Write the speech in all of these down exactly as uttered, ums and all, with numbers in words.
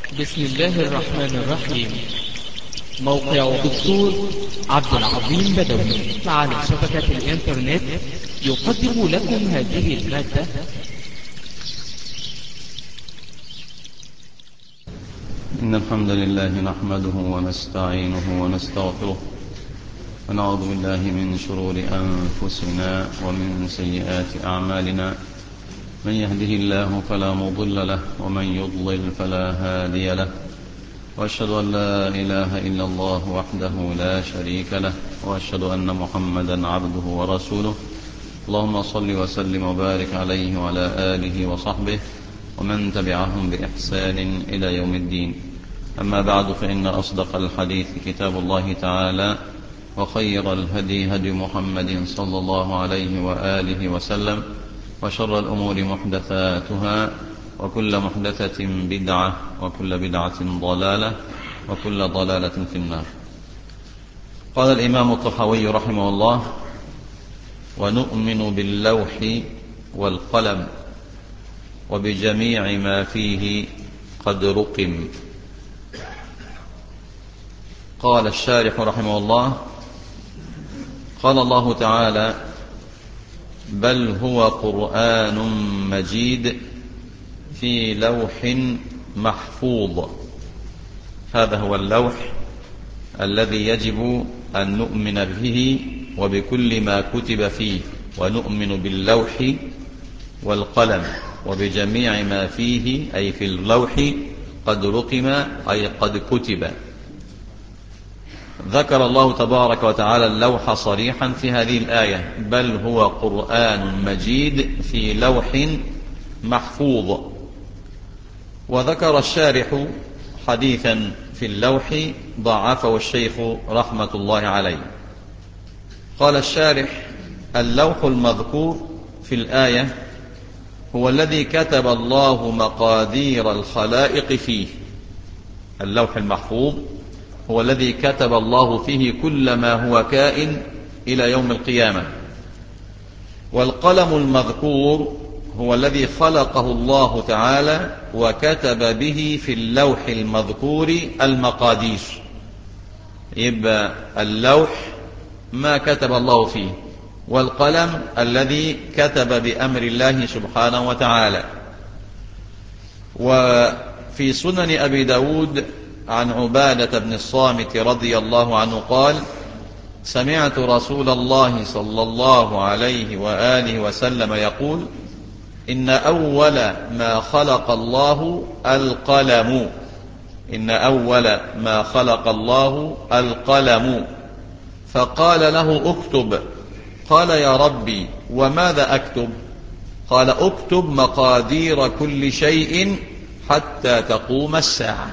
بسم الله الرحمن الرحيم. موقع دكتور عبد العظيم بدوي على شبكة الإنترنت يقدم لكم هذه المادة. إن الحمد لله نحمده ونستعينه ونستغفره ونعوذ بالله من شرور أنفسنا ومن سيئات أعمالنا. من يهده الله فلا مضل له ومن يضلل فلا هادي له، وأشهد أن لا إله إلا الله وحده لا شريك له، وأشهد أن محمدا عبده ورسوله. اللهم صل وسلم وبارك عليه وعلى آله وصحبه ومن تبعهم بإحسان إلى يوم الدين. أما بعد، فإن أصدق الحديث كتاب الله تعالى، وخير الهدي هدي محمد صلى الله عليه وآله وسلم، وشر الأمور محدثاتها، وكل محدثة بدعة، وكل بدعة ضلالة، وكل ضلالة في النار. قال الإمام الطحاوي رحمه الله: ونؤمن باللوح والقلم وبجميع ما فيه قد رقم. قال الشارح رحمه الله: قال الله تعالى: بل هو قرآن مجيد في لوح محفوظ. هذا هو اللوح الذي يجب أن نؤمن به وبكل ما كتب فيه، ونؤمن باللوح والقلم وبجميع ما فيه، أي في اللوح قد رقم أي قد كتب. ذكر الله تبارك وتعالى اللوح صريحا في هذه الآية: بل هو قرآن مجيد في لوح محفوظ. وذكر الشارح حديثا في اللوح ضعفه الشيخ رحمة الله عليه. قال الشارح: اللوح المذكور في الآية هو الذي كتب الله مقادير الخلائق فيه. اللوح المحفوظ هو الذي كتب الله فيه كل ما هو كائن إلى يوم القيامة. والقلم المذكور هو الذي خلقه الله تعالى وكتب به في اللوح المذكور المقادير. يبقى اللوح ما كتب الله فيه، والقلم الذي كتب بأمر الله سبحانه وتعالى. وفي سنن أبي داود عن عبادة بن الصامت رضي الله عنه قال: سمعت رسول الله صلى الله عليه وآله وسلم يقول: إن أول ما خلق الله القلم إن أول ما خلق الله القلم فقال له: اكتب. قال: يا ربي وماذا أكتب؟ قال: اكتب مقادير كل شيء حتى تقوم الساعة.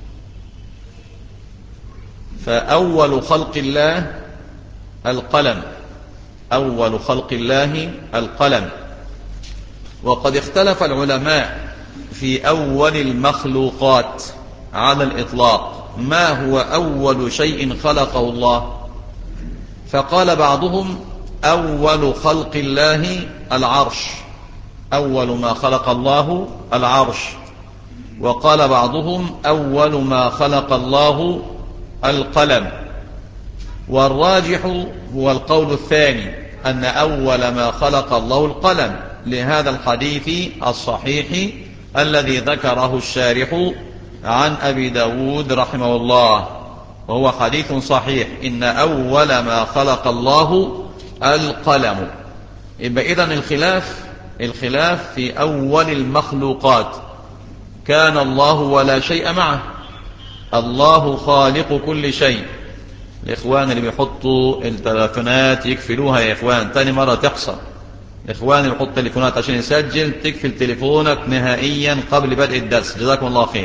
فأول خلق الله القلم أول خلق الله القلم. وقد اختلف العلماء في أول المخلوقات على الإطلاق، ما هو أول شيء خلقه الله؟ فقال بعضهم: أول خلق الله العرش، أول ما خلق الله العرش. وقال بعضهم: أول ما خلق الله القلم. والراجح هو القول الثاني، أن أول ما خلق الله القلم، لهذا الحديث الصحيح الذي ذكره الشارح عن أبي داود رحمه الله، وهو حديث صحيح: إن أول ما خلق الله القلم. يبقى إذن الخلاف الخلاف في أول المخلوقات. كان الله ولا شيء معه، الله خالق كل شيء. الإخوان اللي بيحطوا التلفونات يكفلوها يا إخوان، تاني مرة تحصل. الإخوان اللي بيحطوا تلفونات عشان يسجل، تكفل تلفونك نهائيا قبل بدء الدرس، جزاكم الله خير.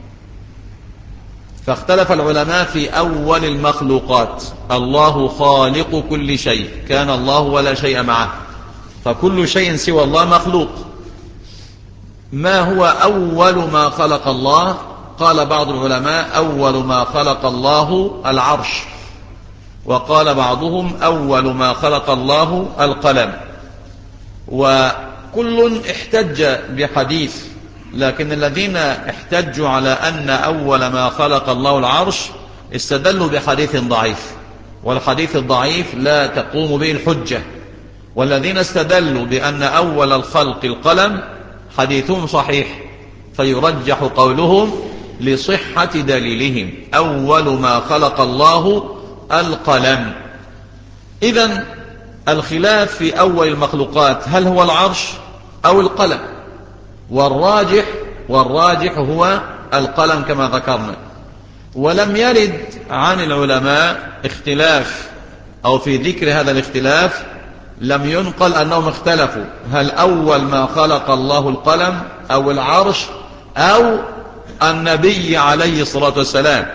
فاختلف العلماء في أول المخلوقات. الله خالق كل شيء، كان الله ولا شيء معه، فكل شيء سوى الله مخلوق. ما هو أول ما خلق الله؟ قال بعض العلماء: أول ما خلق الله العرش. وقال بعضهم: أول ما خلق الله القلم. وكل احتج بحديث لكن الذين احتجوا على أن أول ما خلق الله العرش استدلوا بحديث ضعيف، والحديث الضعيف لا تقوم به الحجة. والذين استدلوا بأن أول الخلق القلم حديثهم صحيح، فيرجح قولهم لصحة دليلهم: أول ما خلق الله القلم. إذن الخلاف في أول المخلوقات هل هو العرش أو القلم، والراجح والراجح هو القلم كما ذكرنا. ولم يرد عن العلماء اختلاف أو في ذكر هذا الاختلاف لم ينقل أنهم اختلفوا هل أول ما خلق الله القلم أو العرش أو النبي عليه الصلاة والسلام.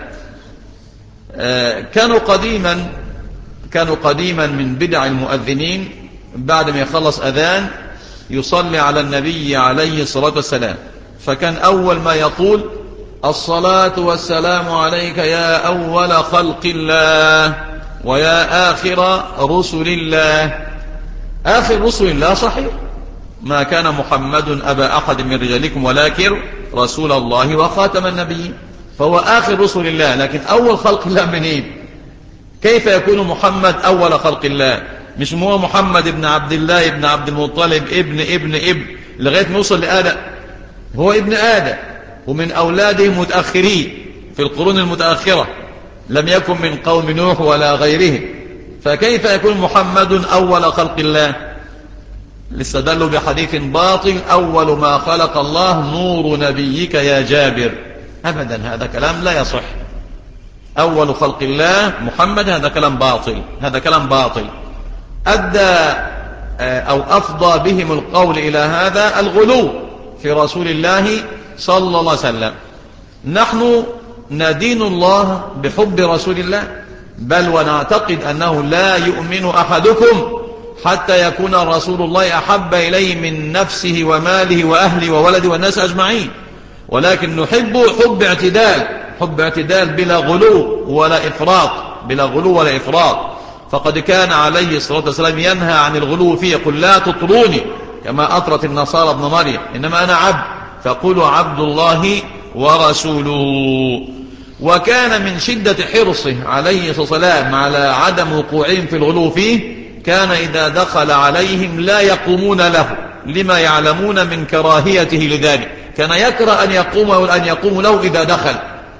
كانوا قديما كانوا قديما من بدع المؤذنين بعد ما يخلص أذان يصلي على النبي عليه الصلاة والسلام، فكان أول ما يقول: الصلاة والسلام عليك يا أول خلق الله ويا آخر رسل الله. آخر رسل الله صحيح، ما كان محمد أبا أحد من رجالكم ولكن رسول الله وخاتم النبيين، فهو آخر رسل الله. لكن أول خلق الله منين؟ كيف يكون محمد أول خلق الله؟ مش هو محمد ابن عبد الله ابن عبد المطلب ابن ابن ابن لغاية ما يوصل لآدم، هو ابن آدم ومن أولاده متأخرين في القرون المتأخرة، لم يكن من قوم نوح ولا غيره، فكيف يكون محمد أول خلق الله؟ استدلوا بحديث باطل: أول ما خلق الله نور نبيك يا جابر. أبدا، هذا كلام لا يصح. أول خلق الله محمد، هذا كلام باطل، هذا كلام باطل. أدى أو أفضى بهم القول إلى هذا الغلو في رسول الله صلى الله عليه وسلم. نحن ندين الله بحب رسول الله، بل ونعتقد أنه لا يؤمن أحدكم حتى يكون رسول الله أحب إليه من نفسه وماله وأهله وولده والناس أجمعين، ولكن نحب حب اعتدال، حب اعتدال بلا غلو ولا إفراط، بلا غلو ولا إفراط. فقد كان عليه الصلاة والسلام ينهى عن الغلو فيه، يقول: لا تطروني كما أطرت النصارى ابن مريم، إنما أنا عبد فقولوا عبد الله ورسوله. وكان من شدة حرصه عليه الصلاة والسلام على عدم وقوعهم في الغلو فيه، كان إذا دخل عليهم لا يقومون له لما يعلمون من كراهيته لذلك، كان يكره أن يقوم أن يقوم له إذا دخل.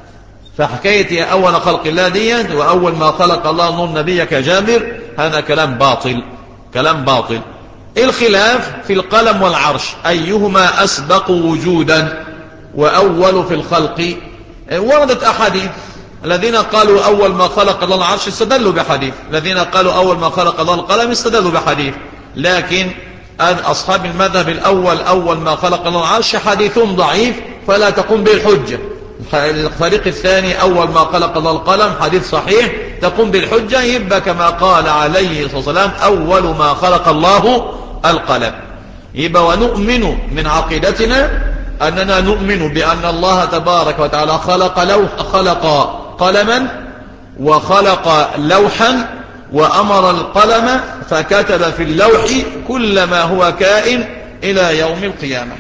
فحكاية أول خلق الله دي وأول ما خلق الله نور نبيك جابر، هذا كلام باطل، كلام باطل. الخلاف في القلم والعرش أيهما أسبق وجودا وأول في الخلق. وردت أحاديث، الذين قالوا أول ما خلق الله العرش استدلوا بحديث، الذين قالوا أول ما خلق الله القلم استدلوا بحديث. لكن أصحاب المذهب الأول أول ما خلق الله العرش حديثهم ضعيف فلا تقوم به الحجة. الفريق الثاني أول ما خلق الله القلم حديث صحيح تقوم بالحجة، يبقى كما قال عليه الصلاة والسلام: أول ما خلق الله القلم. يبقى ونؤمن من عقيدتنا أننا نؤمن بأن الله تبارك وتعالى خلق لوح خلق قلما وخلق لوحا وأمر القلم فكتب في اللوح كل ما هو كائن إلى يوم القيامة.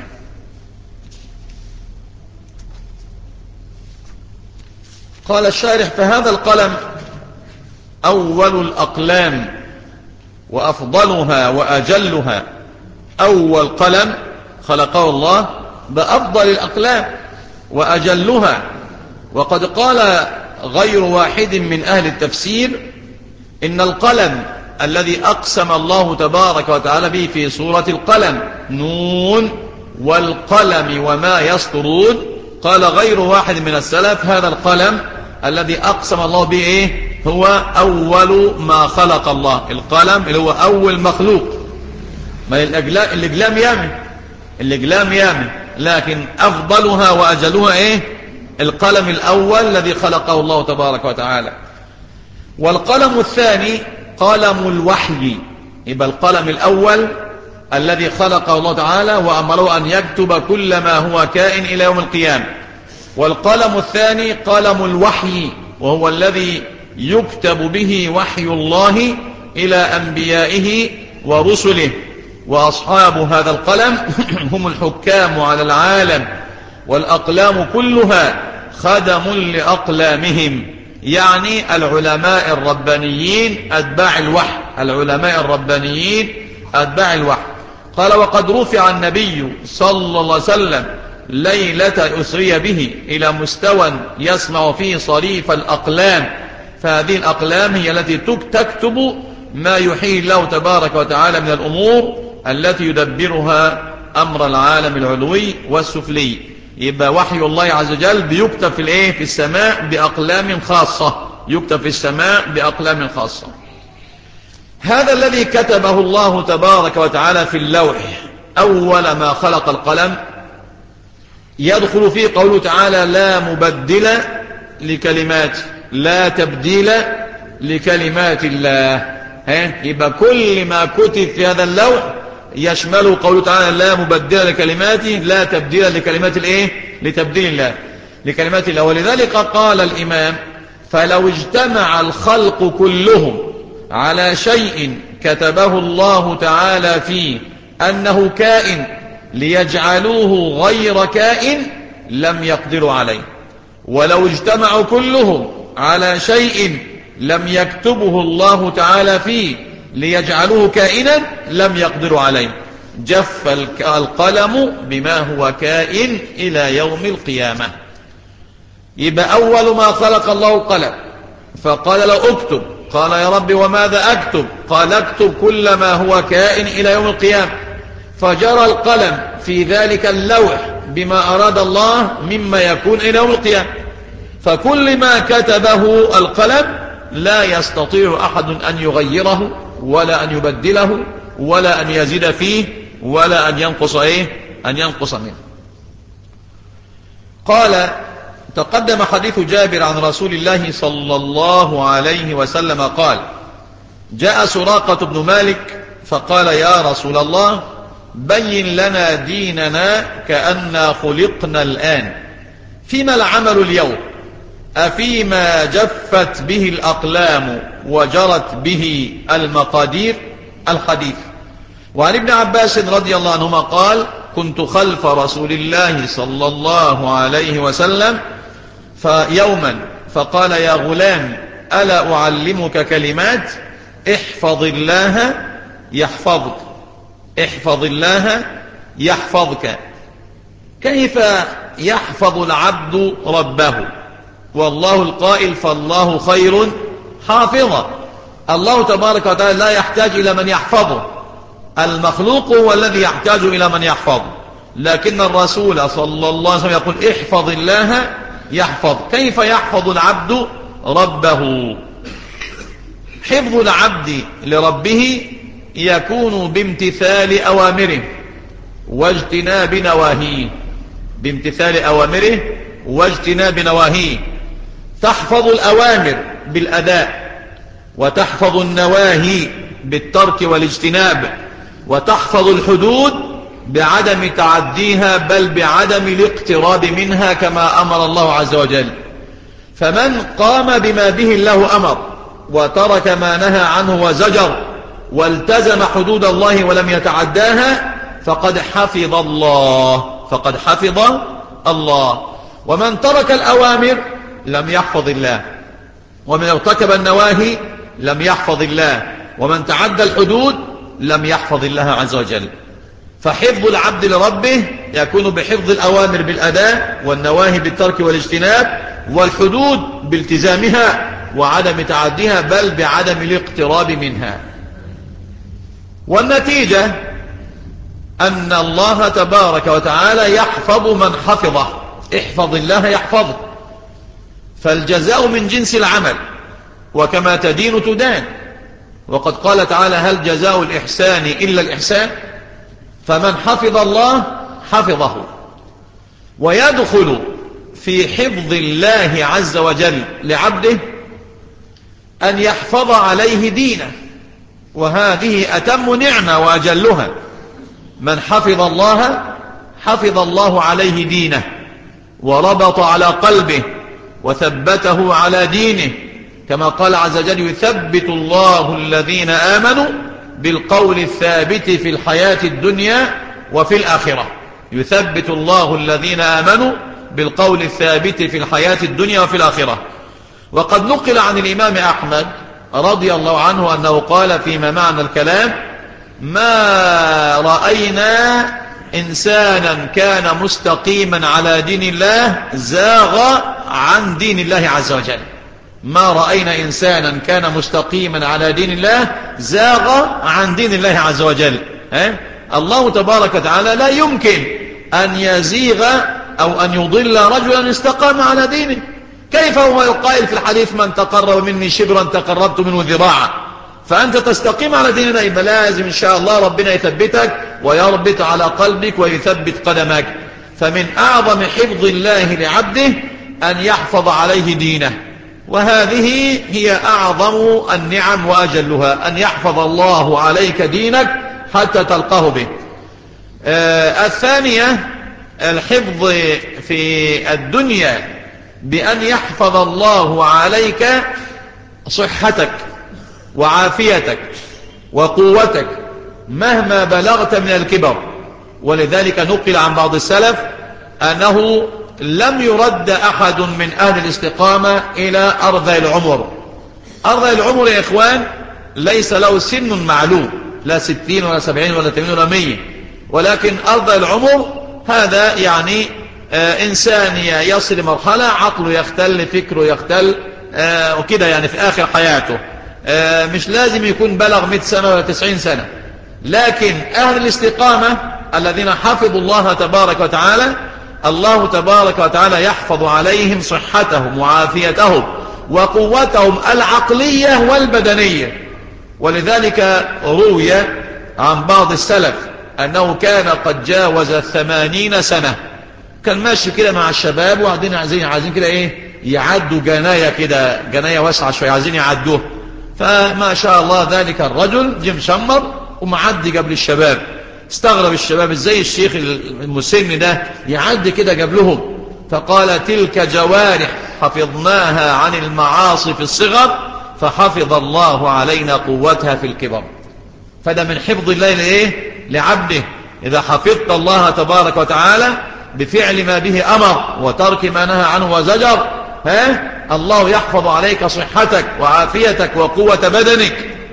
قال الشارح: فهذا القلم أول الأقلام وأفضلها وأجلها. أول قلم خلقه الله بأفضل الأقلام وأجلها. وقد قال غير واحد من أهل التفسير إن القلم الذي أقسم الله تبارك وتعالى به في سورة القلم: نون والقلم وما يسطرون. قال غير واحد من السلف هذا القلم الذي أقسم الله به إيه؟ هو أول ما خلق الله. القلم اللي هو أول مخلوق، ما الإقلام يامن، الإقلام يامن، لكن أفضلها وأجلها إيه؟ القلم الأول الذي خلقه الله تبارك وتعالى. والقلم الثاني قلم الوحي. يبقى القلم الأول الذي خلقه الله تعالى وأمره أن يكتب كل ما هو كائن إلى يوم القيامة. والقلم الثاني قلم الوحي، وهو الذي يكتب به وحي الله إلى أنبيائه ورسله. وأصحاب هذا القلم هم الحكام على العالم والأقلام كلها خدم لأقلامهم، يعني العلماء الربانيين أتباع الوحي، العلماء الربانيين أتباع الوحي. قال وقد رفع النبي صلى الله عليه وسلم ليلة أسري به إلى مستوى يسمع فيه صريف الأقلام، فهذه الأقلام هي التي تكتب ما يحيي الله تبارك وتعالى من الأمور التي يدبرها أمر العالم العلوي والسفلي. يبقى وحي الله عز وجل بيكتب في الايه في السماء بأقلام خاصة، يكتب في السماء بأقلام خاصة. هذا الذي كتبه الله تبارك وتعالى في اللوح أول ما خلق القلم يدخل فيه قوله تعالى لا مبدل لكلمات، لا تبديل لكلمات الله. ها يبقى كل ما كتب في هذا اللوح يشمله قوله تعالى لا مبدل لكلماته، لا تبديل لكلمات الايه لتبديل الله لكلمات الله. ولذلك قال الإمام فلو اجتمع الخلق كلهم على شيء كتبه الله تعالى فيه أنه كائن ليجعلوه غير كائن لم يقدروا عليه، ولو اجتمعوا كلهم على شيء لم يكتبه الله تعالى فيه ليجعلوه كائنا لم يقدروا عليه. جف القلم بما هو كائن إلى يوم القيامة. يبقى أول ما خلق الله القلم فقال له اكتب، قال يا رب وماذا أكتب؟ قال اكتب كل ما هو كائن إلى يوم القيامة. فجرى القلم في ذلك اللوح بما أراد الله مما يكون إلى يوم القيامة. فكل ما كتبه القلم لا يستطيع أحد أن يغيره ولا أن يبدله ولا أن يزيد فيه ولا أن ينقص إيه أن ينقص منه. قال تقدم حديث جابر عن رسول الله صلى الله عليه وسلم قال جاء سراقة بن مالك فقال يا رسول الله بين لنا ديننا كأننا خلقنا الآن، فيما العمل اليوم؟ أفيما جفت به الأقلام وجرت به المقادير؟ الحديث. وعن ابن عباس رضي الله عنهما قال كنت خلف رسول الله صلى الله عليه وسلم فيوما فقال يا غلام ألا أعلمك كلمات؟ احفظ الله يحفظك، احفظ الله يحفظك. كيف يحفظ العبد ربه؟ والله القائل فالله خير حافظا. الله تبارك وتعالى لا يحتاج إلى من يحفظه، المخلوق هو الذي يحتاج إلى من يحفظه، لكن الرسول صلى الله عليه وسلم يقول احفظ الله يحفظ. كيف يحفظ العبد ربه؟ حفظ العبد لربه يكون بامتثال أوامره واجتناب نواهيه، بامتثال أوامره واجتناب نواهيه. تحفظ الأوامر بالأداء، وتحفظ النواهي بالترك والاجتناب، وتحفظ الحدود بعدم تعديها بل بعدم الاقتراب منها كما أمر الله عز وجل. فمن قام بما به الله أمر وترك ما نهى عنه وزجر والتزم حدود الله ولم يتعداها فقد حفظ الله، فقد حفظ الله. ومن ترك الأوامر لم يحفظ الله، ومن ارتكب النواهي لم يحفظ الله، ومن تعدى الحدود لم يحفظ الله عز وجل. فحفظ العبد لربه يكون بحفظ الأوامر بالأداء والنواهي بالترك والاجتناب والحدود بالتزامها وعدم تعديها بل بعدم الاقتراب منها. والنتيجة أن الله تبارك وتعالى يحفظ من حفظه. احفظ الله يحفظه. فالجزاء من جنس العمل، وكما تدين تدان. وقد قال تعالى هل جزاء الإحسان إلا الإحسان؟ فمن حفظ الله حفظه. ويدخل في حفظ الله عز وجل لعبده أن يحفظ عليه دينه، وهذه أتم نعمة وأجلها. من حفظ الله حفظ الله عليه دينه وربط على قلبه وثبته على دينه، كما قال عز وجل يثبت الله الذين آمنوا بالقول الثابت في الحياة الدنيا وفي الآخرة. يثبت الله الذين آمنوا بالقول الثابت في الحياة الدنيا وفي الآخرة. وقد نقل عن الإمام أحمد رضي الله عنه أنه قال فيما معنى الكلام: ما رأينا إنسانا كان مستقيما على دين الله زاغ عن دين الله عز وجل. ما رأينا إنسانا كان مستقيما على دين الله زاغ عن دين الله عز وجل. ها؟ الله تبارك وتعالى لا يمكن أن يزيغ أو أن يضل رجلا استقام على دينه. كيف هو القائل في الحديث: من تقرب مني شبرا تقربت منه ذراعا؟ فأنت تستقيم على ديننا، يبقى لازم إن شاء الله ربنا يثبتك ويربط على قلبك ويثبت قدمك. فمن أعظم حفظ الله لعبده أن يحفظ عليه دينه، وهذه هي أعظم النعم وأجلها، أن يحفظ الله عليك دينك حتى تلقاه به. آه الثانية الحفظ في الدنيا بأن يحفظ الله عليك صحتك وعافيتك وقوتك مهما بلغت من الكبر. ولذلك نقل عن بعض السلف أنه لم يرد أحد من أهل الاستقامة إلى أرذل العمر. أرذل العمر يا إخوان ليس له سن معلوم، لا ستين ولا سبعين ولا ثمانين ولا مية، ولكن أرذل العمر هذا يعني آه إنسان يصل مرحلة عقله يختل، فكره يختل، آه وكده يعني في آخر حياته. آه مش لازم يكون بلغ مئة سنة ولا تسعين سنة، لكن أهل الاستقامة الذين حفظوا الله تبارك وتعالى، الله تبارك وتعالى يحفظ عليهم صحتهم وعافيتهم وقوتهم العقلية والبدنية. ولذلك روي عن بعض السلف أنه كان قد جاوز الثمانين سنة، كان ماشي كده مع الشباب وعايزين عايزين عايزين كده ايه يعدوا جناية كده، جناية واسعة شوية عايزين يعدوه. فما شاء الله ذلك الرجل جم شمر ومعدي قبل الشباب. استغرب الشباب ازاي الشيخ المسن ده يعدي كده قبلهم، فقال: تلك جوارح حفظناها عن المعاصي في الصغر فحفظ الله علينا قوتها في الكبر. فده من حفظ الله لإيه؟ لعبده. إذا حفظت الله تبارك وتعالى بفعل ما به أمر وترك ما نهى عنه وزجر، ها؟ الله يحفظ عليك صحتك وعافيتك وقوة بدنك.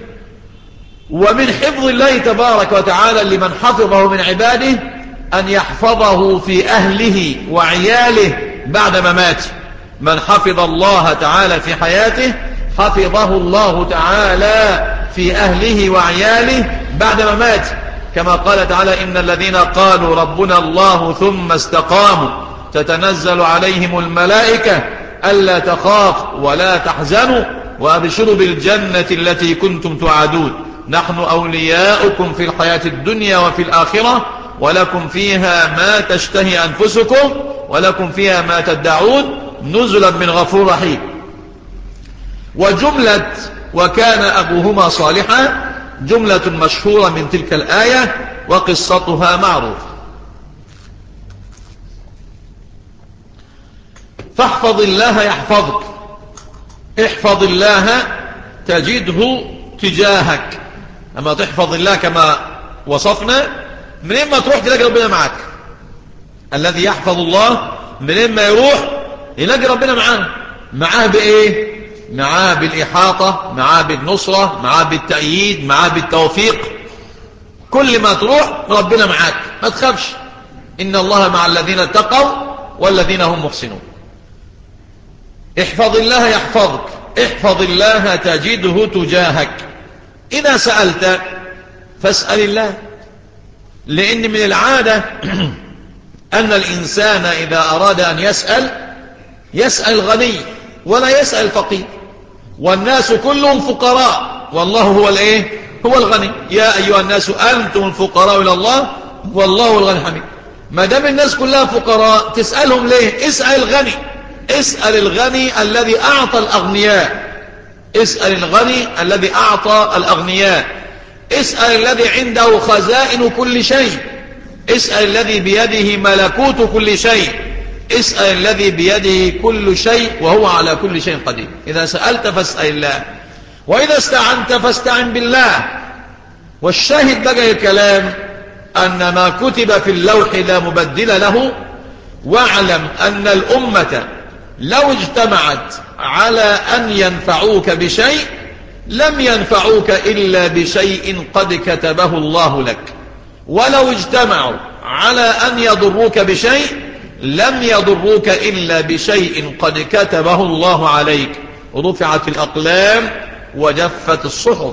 ومن حفظ الله تبارك وتعالى لمن حفظه من عباده أن يحفظه في أهله وعياله بعد مماته. من حفظ الله تعالى في حياته حفظه الله تعالى في أهله وعياله بعد مماته، كما قال تعالى: إن الذين قالوا ربنا الله ثم استقاموا تتنزل عليهم الملائكة ألا تخافوا ولا تحزنوا وأبشروا بالجنة التي كنتم توعدون نحن أولياؤكم في الحياة الدنيا وفي الآخرة ولكم فيها ما تشتهي أنفسكم ولكم فيها ما تدعون نزلا من غفور رحيم. وجملة وكان أبوهما صالحا جملة مشهورة من تلك الآية وقصتها معروفة. فاحفظ الله يحفظك، احفظ الله تجده تجاهك. أما تحفظ الله كما وصفنا، من إما تروح تلاقي ربنا معك. الذي يحفظ الله من إما يروح يلاقي ربنا معاه. معاه بإيه؟ معاه بالإحاطة، معاه بالنصرة، معاه بالتأييد، معاه بالتوفيق. كل ما تروح ربنا معاك، ما تخافش. إن الله مع الذين اتقوا والذين هم محسنون. احفظ الله يحفظك، احفظ الله تجده تجاهك. إذا سألت فاسأل الله، لأن من العادة أن الإنسان إذا أراد أن يسأل يسأل الغني ولا يسأل الفقير، والناس كلهم فقراء والله هو الايه؟ هو الغني. يا أيها الناس أنتم الفقراء إلى الله والله هو الغني الحميد. ما دام الناس كلها فقراء تسألهم ليه؟ اسأل الغني، اسأل الغني الذي أعطى الأغنياء، اسأل الغني الذي أعطى الأغنياء، اسأل الذي عنده خزائن كل شيء، اسأل الذي بيده ملكوت كل شيء، اسأل الذي بيده كل شيء وهو على كل شيء قدير. إذا سألت فاسأل الله، وإذا استعنت فاستعن بالله. والشاهد بقى الكلام أن ما كتب في اللوح لا مبدل له، واعلم أن الأمة لو اجتمعت على أن ينفعوك بشيء لم ينفعوك إلا بشيء قد كتبه الله لك، ولو اجتمعوا على أن يضروك بشيء لم يضروك إلا بشيء قد كتبه الله عليك. رفعت الأقلام وجفت الصحف.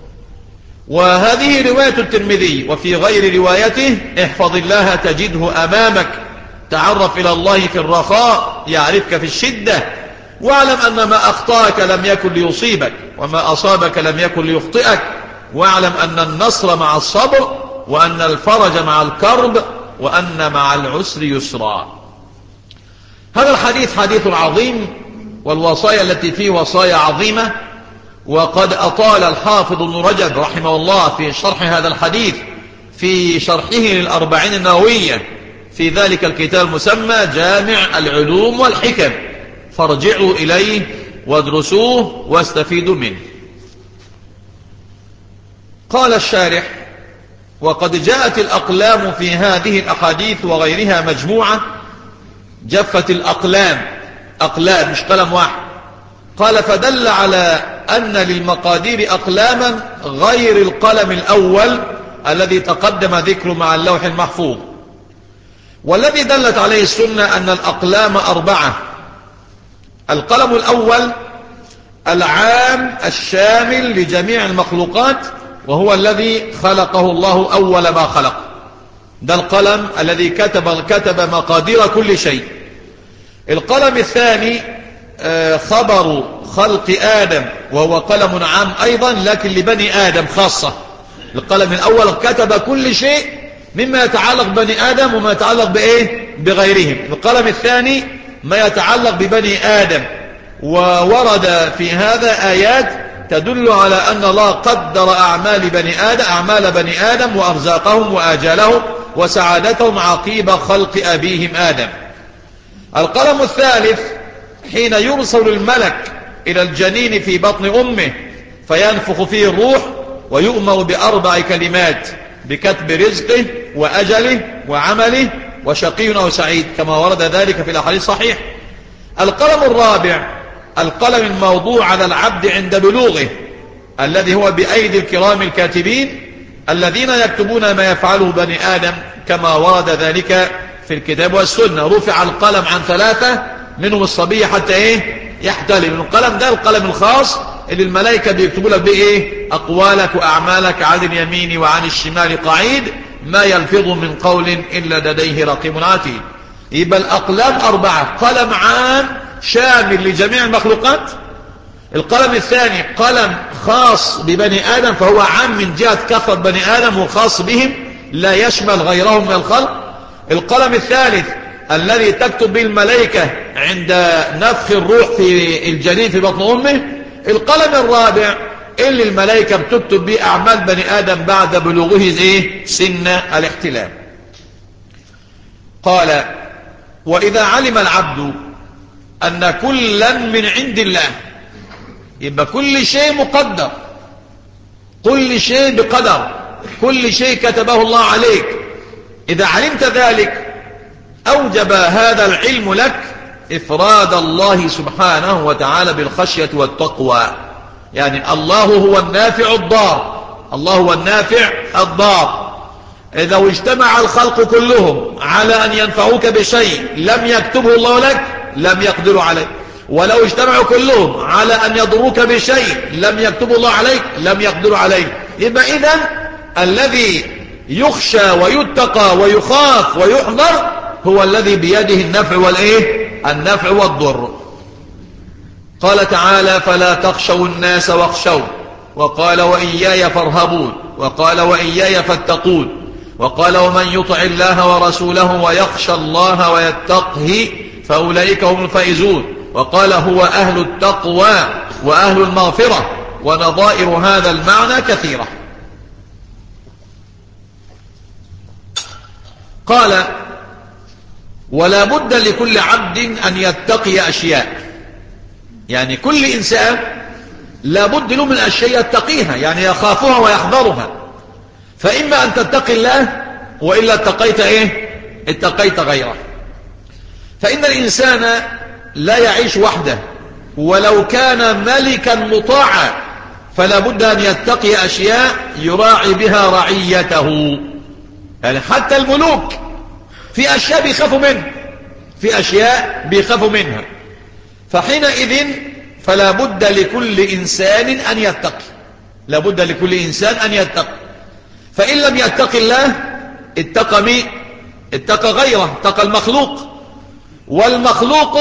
وهذه رواية الترمذي. وفي غير روايته: احفظ الله تجده أمامك، تعرف إلى الله في الرخاء يعرفك في الشدة، واعلم أن ما أخطأك لم يكن ليصيبك، وما أصابك لم يكن ليخطئك، واعلم أن النصر مع الصبر، وأن الفرج مع الكرب، وأن مع العسر يسرا. هذا الحديث حديث عظيم، والوصايا التي فيه وصايا عظيمة. وقد أطال الحافظ ابن رجب رحمه الله في شرح هذا الحديث في شرحه للأربعين النووية في ذلك الكتاب المسمى جامع العلوم والحكم، فارجعوا إليه وادرسوه واستفيدوا منه. قال الشارح: وقد جاءت الأقلام في هذه الأحاديث وغيرها مجموعة. جفت الأقلام، أقلام مش قلم واحد. قال: فدل على أن للمقادير أقلاما غير القلم الأول الذي تقدم ذكره مع اللوح المحفوظ. والذي دلت عليه السنة أن الأقلام أربعة: القلم الأول العام الشامل لجميع المخلوقات، وهو الذي خلقه الله أول ما خلق. ده القلم الذي كتب, كتب مقادير كل شيء. القلم الثاني خبر خلق آدم، وهو قلم عام أيضا لكن لبني آدم خاصة. القلم الأول كتب كل شيء مما يتعلق بني آدم وما يتعلق بإيه؟ بغيرهم. القلم الثاني ما يتعلق ببني آدم، وورد في هذا آيات تدل على أن الله قدر أعمال بني آدم أعمال بني آدم وأرزاقهم وآجالهم وسعادتهم عقيب خلق أبيهم آدم. القلم الثالث حين يرسل الملك إلى الجنين في بطن أمه فينفخ فيه الروح، ويؤمر بأربع كلمات: بكتب رزقه وأجله وعمله وشقي أو سعيد، كما ورد ذلك في الأحاديث الصحيح. القلم الرابع القلم الموضوع على العبد عند بلوغه، الذي هو بأيدي الكرام الكاتبين الذين يكتبون ما يفعله بني آدم، كما ورد ذلك في الكتاب والسنة. رفع القلم عن ثلاثة منهم الصبي حتى ايه يحتلم. القلم ده القلم الخاص اللي الملائكة بيكتبوا لك بايه أقوالك وأعمالك عن اليمين وعن الشمال قعيد، ما يلفظ من قول إلا لديه رقيب عتيد. يبقى الأقلام أربعة: قلم عام شامل لجميع المخلوقات، القلم الثاني قلم خاص ببني آدم فهو عام من جهة كثرة بني آدم وخاص بهم لا يشمل غيرهم من الخلق، القلم الثالث الذي تكتب به الملائكة عند نفخ الروح في الجنين في بطن أمه، القلم الرابع اللي الملائكة بتكتب به أعمال بني آدم بعد بلوغه إيه؟ سن الاحتلام. قال: وإذا علم العبد أن كلا من عند الله، يبقى كل شيء مقدر، كل شيء بقدر، كل شيء كتبه الله عليك. إذا علمت ذلك أوجب هذا العلم لك إفراد الله سبحانه وتعالى بالخشية والتقوى. يعني الله هو النافع الضار، الله هو النافع الضار. إذا اجتمع الخلق كلهم على أن ينفعوك بشيء لم يكتبه الله لك لم يقدروا عليه، ولو اجتمعوا كلهم على أن يضروك بشيء لم يكتبه الله عليك لم يقدروا عليه. يبقى إذن الذي يخشى ويتقى ويخاف ويحذر هو الذي بيده النفع والإيه؟ النفع والضر. قال تعالى: فلا تخشوا الناس واخشوا، وقال: وإياي فارهبون، وقال: وإياي فاتقون، وقال: ومن يطع الله ورسوله ويخشى الله ويتقه فأولئك هم الفائزون، وقال: هو أهل التقوى وأهل المغفرة. ونظائر هذا المعنى كثيرة. قال: ولا بد لكل عبد أن يتقي أشياء، يعني كل إنسان لا بد له من أشياء يتقيها، يعني يخافها ويحذرها. فإما أن تتقي الله وإلا اتقيت إيه؟ اتقيت غيره. فإن الإنسان لا يعيش وحده، ولو كان ملكا مطاعا فلا بد أن يتقي أشياء يراعي بها رعيته. يعني حتى الملوك في أشياء بيخافوا منها، في أشياء بيخافوا منها. فحينئذ فلا بد لكل إنسان أن يتقي، لا بد لكل إنسان أن يتقي. فإن لم يتقي الله اتقى مين؟ اتقى غيره، اتقى المخلوق. والمخلوق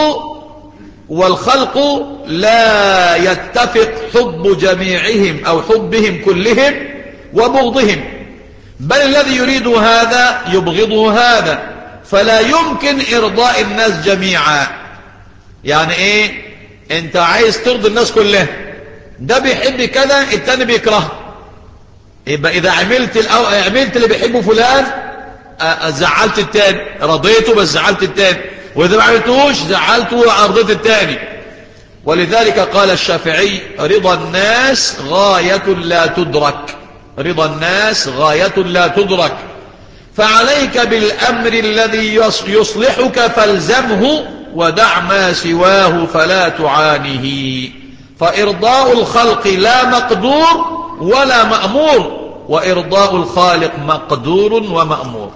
والخلق لا يتفق حب جميعهم أو حبهم كلهم وبغضهم، بل الذي يريد هذا يبغضه هذا، فلا يمكن إرضاء الناس جميعا. يعني إيه؟ أنت عايز ترضي الناس كلها، ده بيحب كذا التاني بيكرهه، يبقى إذا عملت الأو... عملت اللي بيحبه فلان زعلت التاني، رضيته بس زعلت التاني، وإذا ما عملتوش زعلته وأرضيت التاني. ولذلك قال الشافعي: رضا الناس غاية لا تدرك، رضا الناس غاية لا تدرك، فعليك بالأمر الذي يصلحك فالزمه، ودع ما سواه فلا تعانه. فإرضاء الخلق لا مقدور ولا مأمور، وإرضاء الخالق مقدور ومأمور.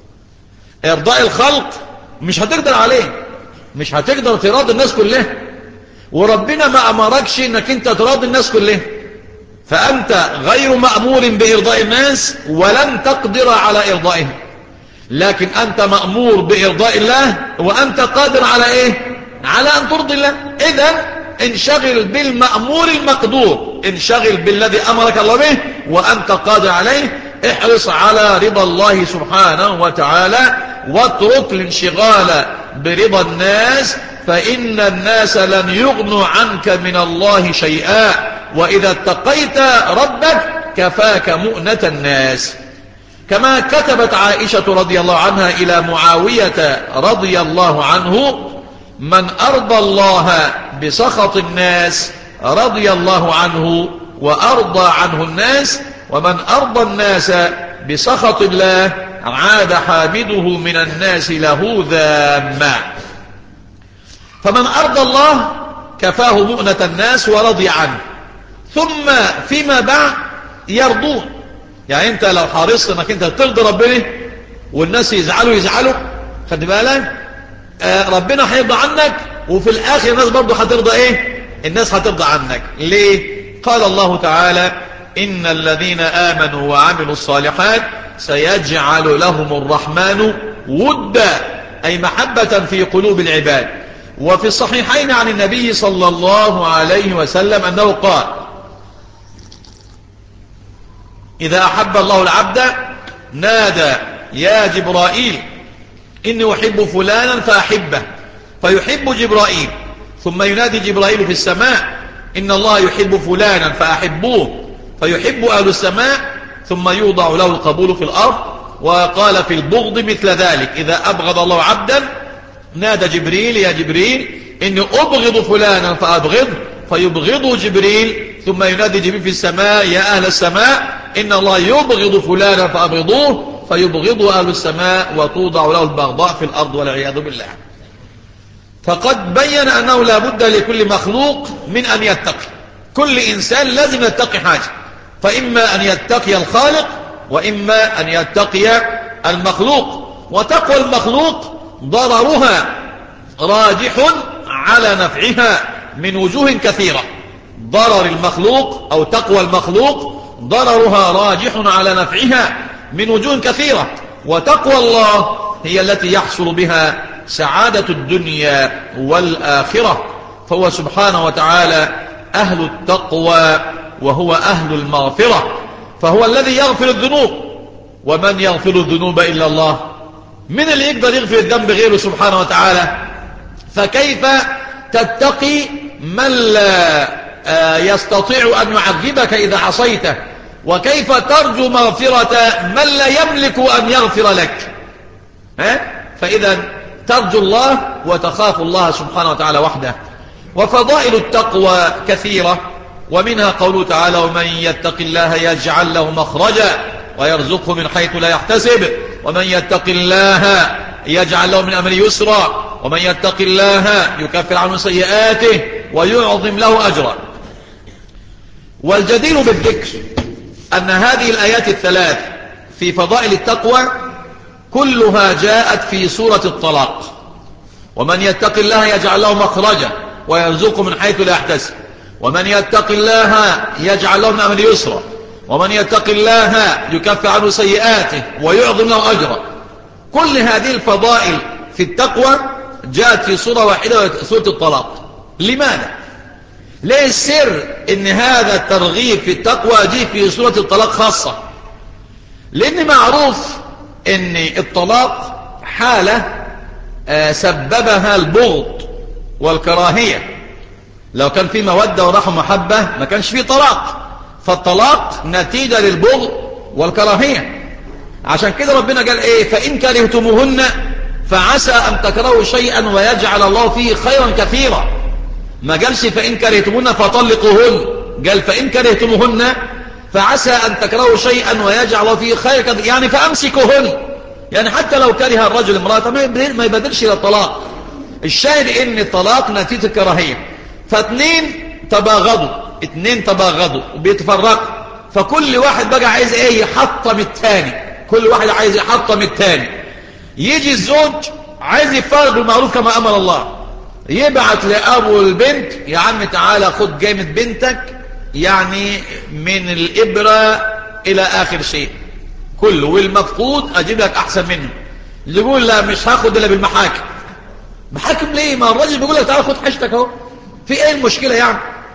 إرضاء الخلق مش هتقدر عليه، مش هتقدر تراضي الناس كلها، وربنا ما أمركش انك انت تراضي الناس كلها، فأنت غير مأمور بإرضاء الناس ولن تقدر على إرضائهم، لكن أنت مأمور بإرضاء الله وأنت قادر على إيه؟ على أن ترضي الله. إذن انشغل بالمأمور المقدور، انشغل بالذي أمرك الله به وأنت قادر عليه. احرص على رضا الله سبحانه وتعالى، واترك الانشغال برضا الناس، فإن الناس لن يغنوا عنك من الله شيئا، وإذا اتقيت ربك كفاك مؤنة الناس. كما كتبت عائشة رضي الله عنها إلى معاوية رضي الله عنه: من أرضى الله بسخط الناس رضي الله عنه وأرضى عنه الناس، ومن أرضى الناس بسخط الله عاد حامده من الناس له ذاما. فمن أرضى الله كفاه مؤنة الناس ورضي عنه، ثم فيما بعد يرضون. يعني انت لو حرصت انك انت ترضي ربنا والناس يزعلوا يزعلوا، خد بالك آه ربنا هيرضى عنك، وفي الاخر الناس برضو هترضى ايه؟ الناس هترضى عنك. ليه؟ قال الله تعالى: ان الذين امنوا وعملوا الصالحات سيجعل لهم الرحمن ودا، اي محبة في قلوب العباد. وفي الصحيحين عن النبي صلى الله عليه وسلم أنه قال: إذا أحب الله العبد نادى يا جبرائيل إني أحب فلانا فأحبه، فيحب جبرائيل، ثم ينادي جبرائيل في السماء: إن الله يحب فلانا فأحبوه، فيحب أهل السماء، ثم يوضع له القبول في الأرض. وقال في البغض مثل ذلك: إذا أبغض الله عبدا نادى جبريل يا جبريل إني أبغض فلانا فأبغض، فيبغضه جبريل، ثم ينادي جبريل في السماء: يا أهل السماء إن الله يبغض فلانا فأبغضوه، فيبغضه أهل السماء، وتوضع له البغضاء في الأرض والعياذ بالله. فقد بين أنه لا بد لكل مخلوق من أن يتقي، كل إنسان لازم يتقي حاجة، فإما أن يتقي الخالق وإما أن يتقي المخلوق. وتقوى المخلوق ضررها راجح على نفعها من وجوه كثيرة. ضرر المخلوق أو تقوى المخلوق ضررها راجح على نفعها من وجوه كثيرة، وتقوى الله هي التي يحصل بها سعادة الدنيا والآخرة. فهو سبحانه وتعالى أهل التقوى وهو أهل المغفرة، فهو الذي يغفر الذنوب، ومن يغفر الذنوب إلا الله؟ من اللي يقدر يغفر الذنب غيره سبحانه وتعالى؟ فكيف تتقي من لا يستطيع أن يعذبك إذا عصيته؟ وكيف ترجو مغفرة من لا يملك أن يغفر لك؟ ها؟ فإذا ترجو الله وتخاف الله سبحانه وتعالى وحده. وفضائل التقوى كثيرة، ومنها قوله تعالى: ومن يتق الله يجعل له مخرجا ويرزقه من حيث لا يحتسب ومن يتق الله يجعل له من أمره يسرا ومن يتق الله يكفر عنه سيئاته ويعظم له أجرا. والجدير بالذكر أن هذه الآيات الثلاث في فضائل التقوى كلها جاءت في سورة الطلاق. ومن يتق الله يجعل له مخرجا ويرزقه من حيث لا يحتسب ومن يتق الله يجعل له من أمره يسرا ومن يتق الله يكفر عنه سيئاته ويعظم له أجرا. كل هذه الفضائل في التقوى جاءت في سورة واحدة، سورة الطلاق. لماذا؟ ليه السر ان هذا الترغيب في التقوى جه في سورة الطلاق خاصة؟ لان معروف ان الطلاق حالة سببها البغض والكراهية. لو كان في مودة ورحمة محبة ما كانش في طلاق، فالطلاق نتيجة للبغض والكراهية. عشان كده ربنا قال ايه؟ فإن كرهتموهن فعسى أن تكرهوا شيئا ويجعل الله فيه خيرا كثيرا. ما قالش فإن كرهتموهن فطلقوهن، قال فإن كرهتموهن فعسى أن تكرهوا شيئا ويجعل الله فيه خيرا كثيرا، يعني فأمسكوهن. يعني حتى لو كره الرجل امرأة ما يبادرش إلى الطلاق. الشاهد ان الطلاق نتيجة الكراهية. فاثنين تباغضوا اتنين تباغضوا وبيتفرقوا، فكل واحد بقى عايز ايه؟ يحطم التاني. كل واحد عايز يحطم التاني. يجي الزوج عايز يفارق بالمعروف كما امر الله، يبعت لابو البنت يا عم تعالى خد جامة بنتك، يعني من الابرة الى اخر شيء كله، والمفقود اجيب لك احسن منه. يقول لا مش هاخد الا بالمحاكم. محاكم ليه؟ ما الراجل بيقول لك تعالى خد حاجتك اهو، في ايه المشكله يعني؟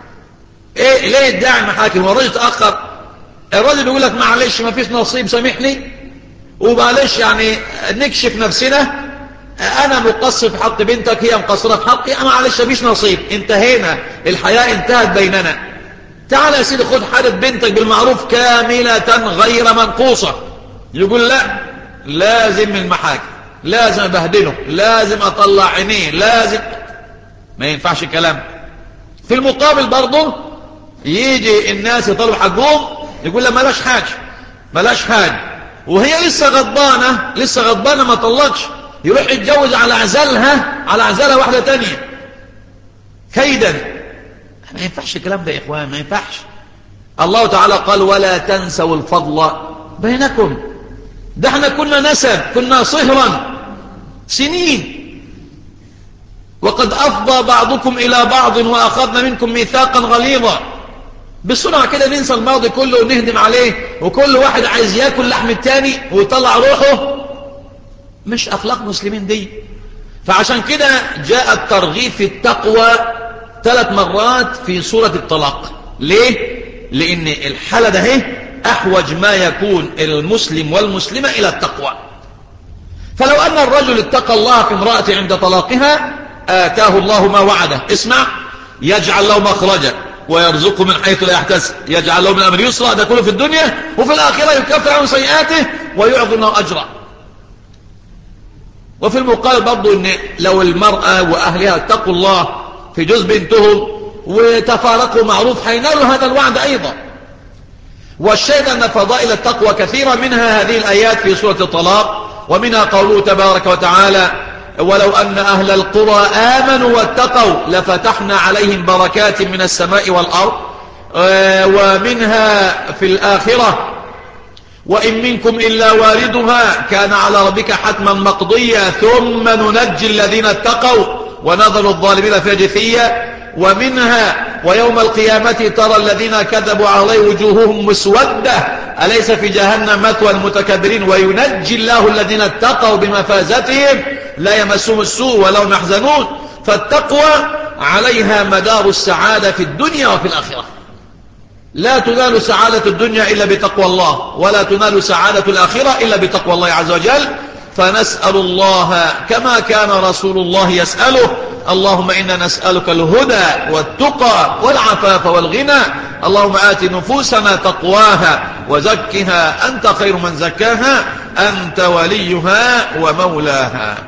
ايه ليه يدعي محاكم؟ هو الراجل اتاخر؟ الراجل بيقول لك معلش ما فيش نصيب سامحني ومعلش يعني نكشف نفسنا، انا مقصر في حق بنتك هي مقصره في حقي، معلش ما فيش نصيب، انتهينا، الحياه انتهت بيننا. تعالى يا سيدي خد حاله بنتك بالمعروف كامله غير منقوصه. يقول لا لازم المحاكم، لازم ابهدله، لازم اطلع عينيه، لازم. ما ينفعش الكلام. في المقابل برضه يجي الناس يطلبوا حقهم، يقول لا ملاش حاجه ملاش حاجه، وهي لسه غضبانه لسه غضبانه ما طلقش، يروح يتجوز على عزلها على عزلها واحده تانية كيدا. ما ينفعش الكلام ده يا اخوان، ما ينفعش. الله تعالى قال ولا تنسوا الفضل بينكم. ده احنا كنا نسب، كنا صهرا سنين، وقد أفضى بعضكم إلى بعض وأخذنا منكم ميثاقا غليظا. بسرعة كده ننسى الماضي كله ونهدم عليه، وكل واحد عايز ياكل لحم التاني ويطلع روحه. مش أخلاق مسلمين دي. فعشان كده جاء الترغيب في التقوى ثلاث مرات في سورة الطلاق. ليه؟ لأن الحالة ده هي أحوج ما يكون المسلم والمسلمة إلى التقوى. فلو أن الرجل اتقى الله في امرأته عند طلاقها آتاه الله ما وعده. اسمع، يجعل له مخرجا ويرزقه من حيث لا يحتسب، يجعل له من أمر يسرا. ده كله في الدنيا، وفي الآخرة يكفر عنه سيئاته ويعظم له أجرا. وفي المقابل برضو ان لو المرأة وأهلها اتقوا الله في جوز بنتهم وتفارقوا معروف هينالوا هذا الوعد أيضا. والشاهد أن فضائل التقوى كثيرة، منها هذه الآيات في سورة الطلاق، ومنها قوله تبارك وتعالى ولو أن أهل القرى آمنوا واتقوا لفتحنا عليهم بركات من السماء والأرض. ومنها في الآخرة وإن منكم إلا واردها كان على ربك حتما مقضيا ثم ننجي الذين اتقوا ونذر الظالمين فيها جثيا. ومنها ويوم القيامة ترى الذين كذبوا عليه وجوههم مسودة أليس في جهنم مثوى المتكبرين وينجي الله الذين اتقوا بمفازتهم لا يمسهم السوء ولا هم يحزنون. فالتقوى عليها مدار السعادة في الدنيا وفي الآخرة. لا تنال سعادة الدنيا إلا بتقوى الله، ولا تنال سعادة الآخرة إلا بتقوى الله عز وجل. فنسأل الله كما كان رسول الله يسأله اللهم إنا نسألك الهدى والتقى والعفاف والغنى. اللهم آت نفوسنا تقواها وزكها أنت خير من زكاها أنت وليها ومولاها.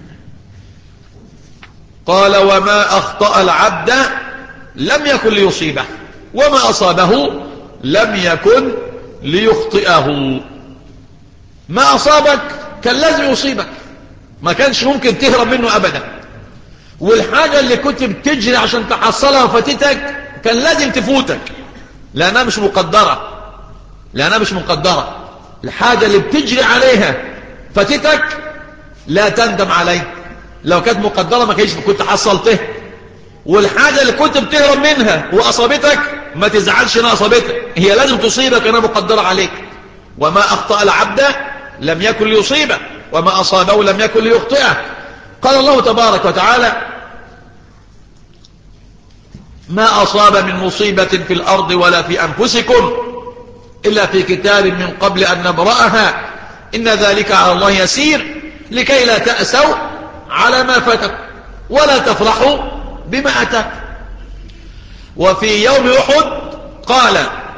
قال وما أخطأ العبد لم يكن ليصيبه وما أصابه لم يكن ليخطئه. ما أصابك كان لازم يصيبك، ما كانش ممكن تهرب منه أبدا. والحاجة اللي كنت بتجري عشان تحصلها وفاتتك كان لازم تفوتك، لأنها مش مقدرة، لأنها مش مقدرة. الحاجة اللي بتجري عليها فاتتك لا تندم عليه، لو كانت مقدرة ما كنتش كنت حصلته. والحاجة اللي كنت بتهرب منها وأصابتك ما تزعلش انها أصابتك، هي لازم تصيبك انها مقدرة عليك. وما أخطأ العبد لم يكن ليصيبه، وما أصابه لم يكن ليخطئه. قال الله تبارك وتعالى: ما أصاب من مصيبة في الأرض ولا في أنفسكم إلا في كتاب من قبل أن نبرأها إن ذلك على الله يسير لكي لا تأسوا على ما فاتكم ولا تفرحوا بما أتاكم. وفي يوم أحد قال: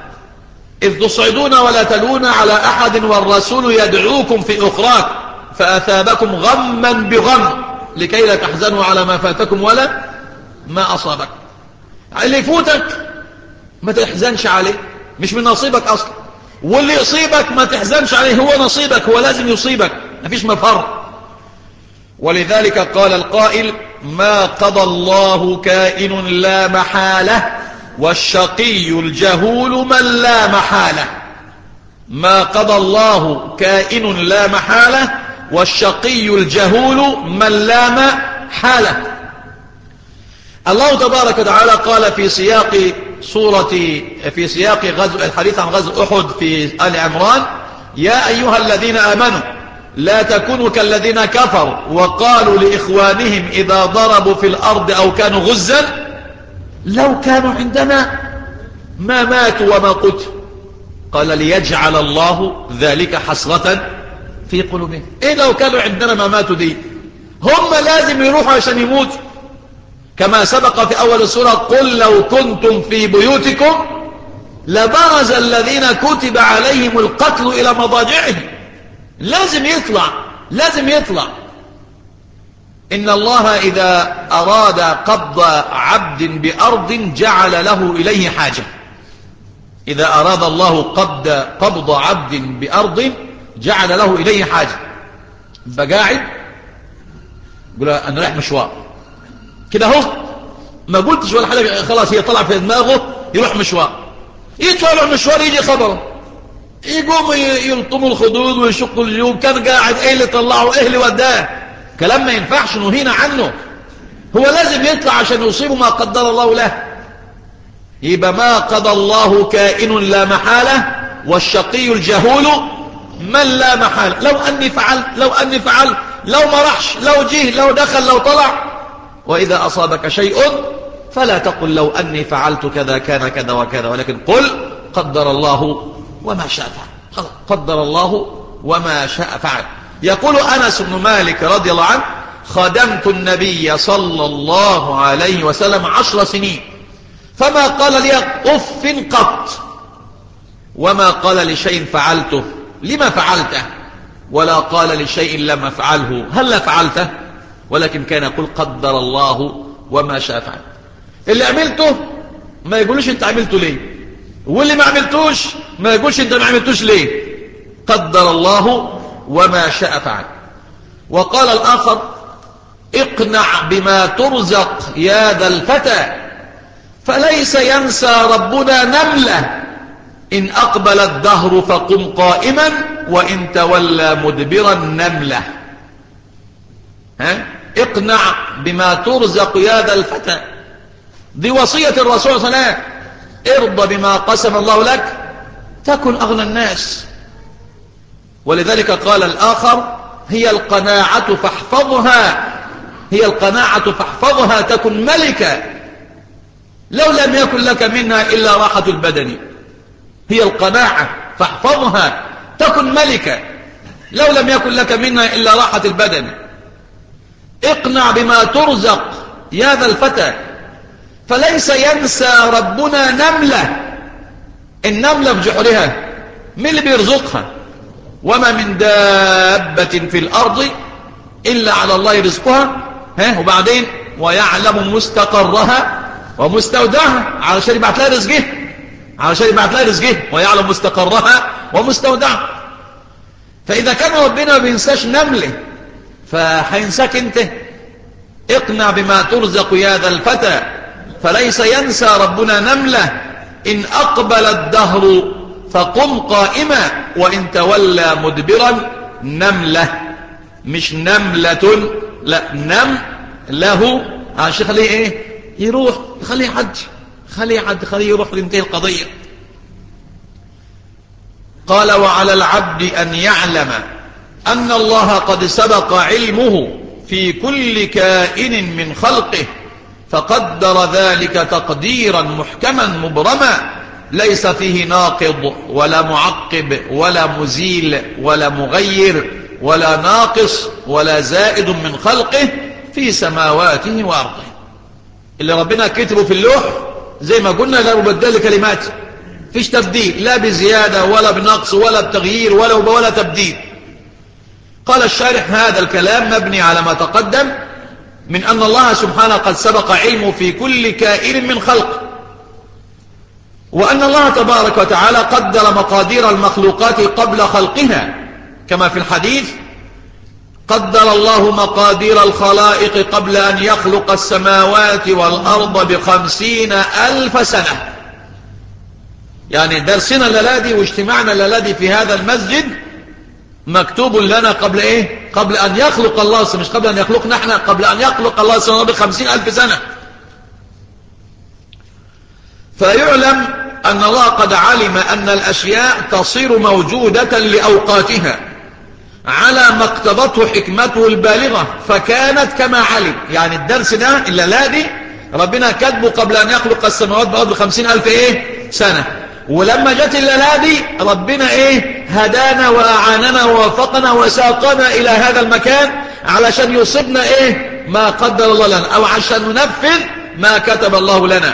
إذ تصعدون ولا تلون على أحد والرسول يدعوكم في أخراك فأثابكم غما بغم لكي لا تحزنوا على ما فاتكم ولا ما أصابكم. اللي يفوتك ما تحزنش عليه، مش من نصيبك أصلا. واللي يصيبك ما تحزنش عليه، هو نصيبك، هو لازم يصيبك، ما فيش مفر. ولذلك قال القائل: ما قضى الله كائن لا محالة والشقي الجهول من لا محالة. ما قضى الله كائن لا محالة والشقي الجهول من لا محالة. الله تبارك وتعالى قال في سياق سورة في سياق غزو الحديث عن غزو أحد في آل عمران: يا أيها الذين آمنوا لا تكونوا كالذين كفروا وقالوا لإخوانهم إذا ضربوا في الأرض أو كانوا غزا لو كانوا عندنا ما ماتوا وما قتلوا. قال: ليجعل الله ذلك حسرة في قلوبهم. إيه لو كانوا عندنا ما ماتوا دي؟ هم لازم يروحوا عشان يموتوا، كما سبق في أول السورة: قل لو كنتم في بيوتكم لبرز الذين كتب عليهم القتل إلى مضاجعهم. لازم يطلع، لازم يطلع. إن الله إذا أراد قبض عبد بأرض جعل له إليه حاجة. إذا أراد الله قبض قبض عبد بأرض جعل له إليه حاجة. فقاعد يقول أنا رايح مشوار كده اهو، ما قلتش ولا حاجة، خلاص هي طلع في دماغه يروح مشوار. يطلع مشوار يجي خبره، يقوم يلطموا الخدود ويشقوا الجيوب. كان قاعد ايه اللي طلعه، ايه اللي وداه؟ كلام ما ينفعش، نهينا عنه. هو لازم يطلع عشان يصيبه ما قدر الله له. يبقى ما قضى الله كائن لا محالة والشقي الجهول من لا محالة. لو أني فعلت، لو أني فعلت، لو ما رحش، لو جه، لو دخل، لو طلع. وإذا أصابك شيء فلا تقل لو أني فعلت كذا كان كذا وكذا، ولكن قل قدر الله وما شاء فعل. خلاص، قدر الله وما شاء فعل. يقول أنس بن مالك رضي الله عنه: خدمت النبي صلى الله عليه وسلم عشر سنين فما قال لي أف قط، وما قال لشيء فعلته لما فعلته، ولا قال لشيء لم أفعله هل فعلته، ولكن كان يقول قدر الله وما شاء فعل. اللي عملته ما يقولش انت عملته ليه، واللي ما عملتوش ما يقولش انت ما عملتوش ليه. قدر الله وما شاء فعل. وقال الآخر: اقنع بما ترزق يا ذا الفتى فليس ينسى ربنا نملة إن أقبل الدهر فقم قائما وإن تولى مدبرا نملة. ها؟ اقنع بما ترزق يا ذا الفتى، دي وصية الرسول صلى الله عليه وسلم. ارضى بما قسم الله لك تكن أغنى الناس. ولذلك قال الآخر: هي القناعة فاحفظها، هي القناعة فاحفظها تكن ملكا لو لم يكن لك منها إلا راحة البدن. هي القناعة فاحفظها تكن ملكا لو لم يكن لك منها إلا راحة البدن. اقنع بما ترزق يا ذا الفتى فليس ينسى ربنا نملة. النملة في جحرها من اللي بيرزقها؟ وما من دابة في الأرض إلا على الله رزقها. ها؟ وبعدين ويعلم مستقرها ومستودعها، علشان يبعت لها رزقه، علشان يبعت لها رزقه ويعلم مستقرها ومستودعها. فإذا كان ربنا ما بينساش نمله فهينساك انت؟ اقنع بما ترزق يا ذا الفتى، فليس ينسى ربنا نملة. إن أقبل الدهر فقم قائما، وإن تولى مدبرا نملة، مش نملة، لا نم له، عشان خليه ايه يروح، خليه حج، خليه حج، خليه يروح لانتهي القضية. قال وعلى العبد أن يعلم أن الله قد سبق علمه في كل كائن من خلقه، فقدر ذلك تقديرا محكما مبرما، ليس فيه ناقض ولا معقب ولا مزيل ولا مغير ولا ناقص ولا زائد من خلقه في سماواته وأرضه. اللي ربنا كتبه في اللوح زي ما قلنا لا مبدل لكلماته، فيش تبديل، لا بزيادة ولا بنقص ولا بتغيير ولا ولا تبديل. قال الشارح هذا الكلام مبني على ما تقدم من أن الله سبحانه قد سبق علمه في كل كائن من خلقه، وأن الله تبارك وتعالى قدر مقادير المخلوقات قبل خلقها، كما في الحديث قدر الله مقادير الخلائق قبل أن يخلق السماوات والأرض بخمسين ألف سنة. يعني درسنا الليلة واجتماعنا الليلة في هذا المسجد مكتوب لنا قبل ايه؟ قبل ان يخلق الله، مش قبل ان يخلقنا احنا، قبل ان يخلق الله سنة بخمسين الف سنة. فيعلم ان الله قد علم ان الاشياء تصير موجودة لاوقاتها على ما اقتضته حكمته البالغة، فكانت كما علم. يعني الدرس ده الليلة دي ربنا كتبه قبل ان يخلق السماوات والارض بخمسين الف ايه سنة، ولما جت الليلة دي ربنا ايه هدانا واعاننا ووفقنا وساقنا الى هذا المكان علشان يصيبنا ايه ما قدر الله لنا، او عشان ننفذ ما كتب الله لنا.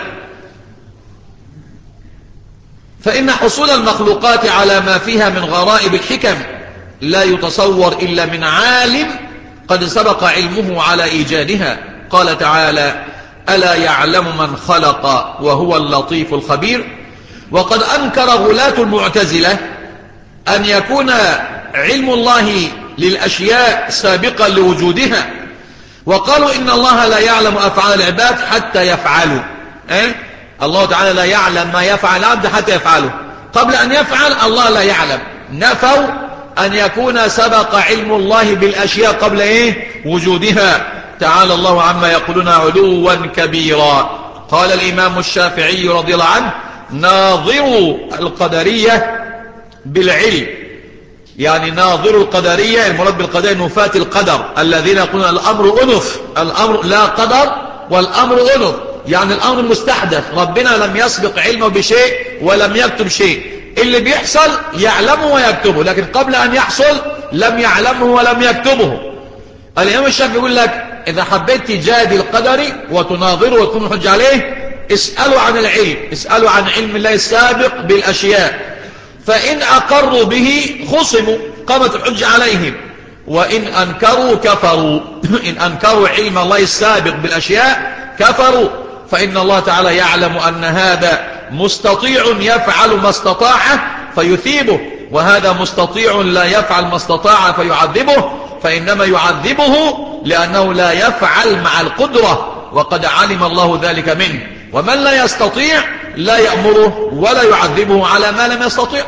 فإن حصول المخلوقات على ما فيها من غرائب الحكم لا يتصور إلا من عالم قد سبق علمه على إيجادها. قال تعالى ألا يعلم من خلق وهو اللطيف الخبير. وقد أنكر غلاة المعتزلة أن يكون علم الله للأشياء سابقا لوجودها، وقالوا إن الله لا يعلم أفعال العباد حتى يفعلوا. إيه؟ الله تعالى لا يعلم ما يفعل العبد حتى يفعله، قبل أن يفعل الله لا يعلم. نفوا أن يكون سبق علم الله بالأشياء قبل إيه وجودها. تعالى الله عما يقولون علوا كبيرا. قال الإمام الشافعي رضي الله عنه ناظروا القدرية بالعلم، يعني ناظروا القدرية المراد بالقدرية نفاة القدر الذين يقولون الأمر أنف، الأمر لا قدر والأمر أنف، يعني الأمر مستحدث، ربنا لم يسبق علمه بشيء ولم يكتب شيء، اللي بيحصل يعلمه ويكتبه، لكن قبل أن يحصل لم يعلمه ولم يكتبه. الإمام الشافعي يقول لك إذا حبيت تجادل القدري وتناظره وتكون حج عليه اسألوا عن العلم، اسألوا عن علم الله السابق بالأشياء، فإن أقروا به خصموا قامت الحج عليهم، وإن أنكروا كفروا. إن أنكروا علم الله السابق بالأشياء كفروا، فإن الله تعالى يعلم أن هذا مستطيع يفعل ما استطاع فيثيبه، وهذا مستطيع لا يفعل ما استطاع فيعذبه، فإنما يعذبه لأنه لا يفعل مع القدرة، وقد علم الله ذلك منه. ومن لا يستطيع لا يأمره ولا يعذبه على ما لم يستطيع.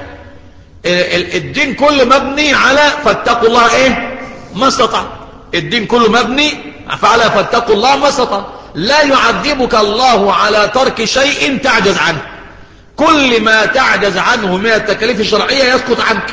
الدين كله مبني على فاتقوا الله ايه ما استطاع. الدين كله مبني فعلى فاتقوا الله ما استطاع. لا يعذبك الله على ترك شيء تعجز عنه، كل ما تعجز عنه من التكاليف الشرعية يسقط عنك.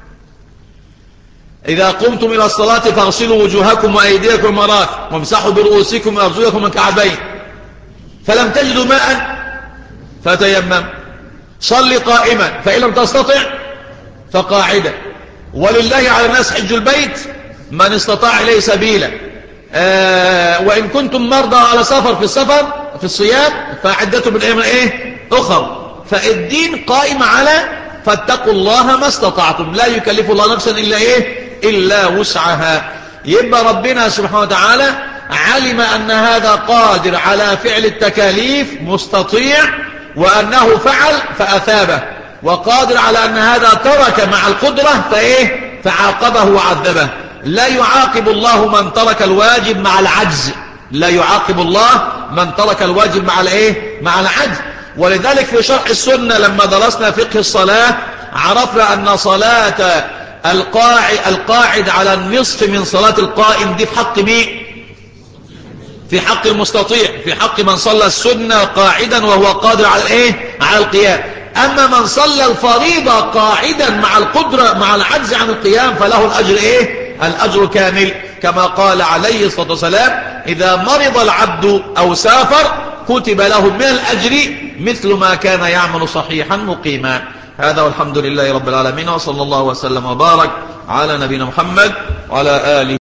إذا قمتم إلى الصلاة فاغسلوا وجوهكم وأيديكم المرافق وامسحوا برؤوسكم وأرجلكم من الكعبين، فلم تجدوا ماء فتيمم. صل قائما فإن لم تستطع فقاعدا. ولله على الناس حج البيت من استطاع إليه سبيلا. آه وإن كنتم مرضى على سفر في السفر في الصيام فعدتم من أيام إيه أخر. فالدين قائم على فاتقوا الله ما استطعتم، لا يكلف الله نفسا إلا إيه إلا وسعها. يبقى ربنا سبحانه وتعالى علم أن هذا قادر على فعل التكاليف مستطيع، وأنه فعل فأثابه، وقادر على أن هذا ترك مع القدرة فإيه فعاقبه وعذبه. لا يعاقب الله من ترك الواجب مع العجز، لا يعاقب الله من ترك الواجب مع الايه مع العجز. ولذلك في شرح السنة لما درسنا فقه الصلاة عرفنا أن صلاة القاعد, القاعد على النصف من صلاة القائم دي في حق مين؟ في حق المستطيع، في حق من صلى السنة قاعدا وهو قادر على الايه على القيام. أما من صلى الفريضة قاعدا مع القدرة مع العجز عن القيام فله الأجر ايه الأجر كامل، كما قال عليه الصلاة والسلام إذا مرض العبد أو سافر كتب له من الأجر مثل ما كان يعمل صحيحا مقيما. هذا والحمد لله رب العالمين، وصلى الله وسلم وبارك على نبينا محمد وعلى آله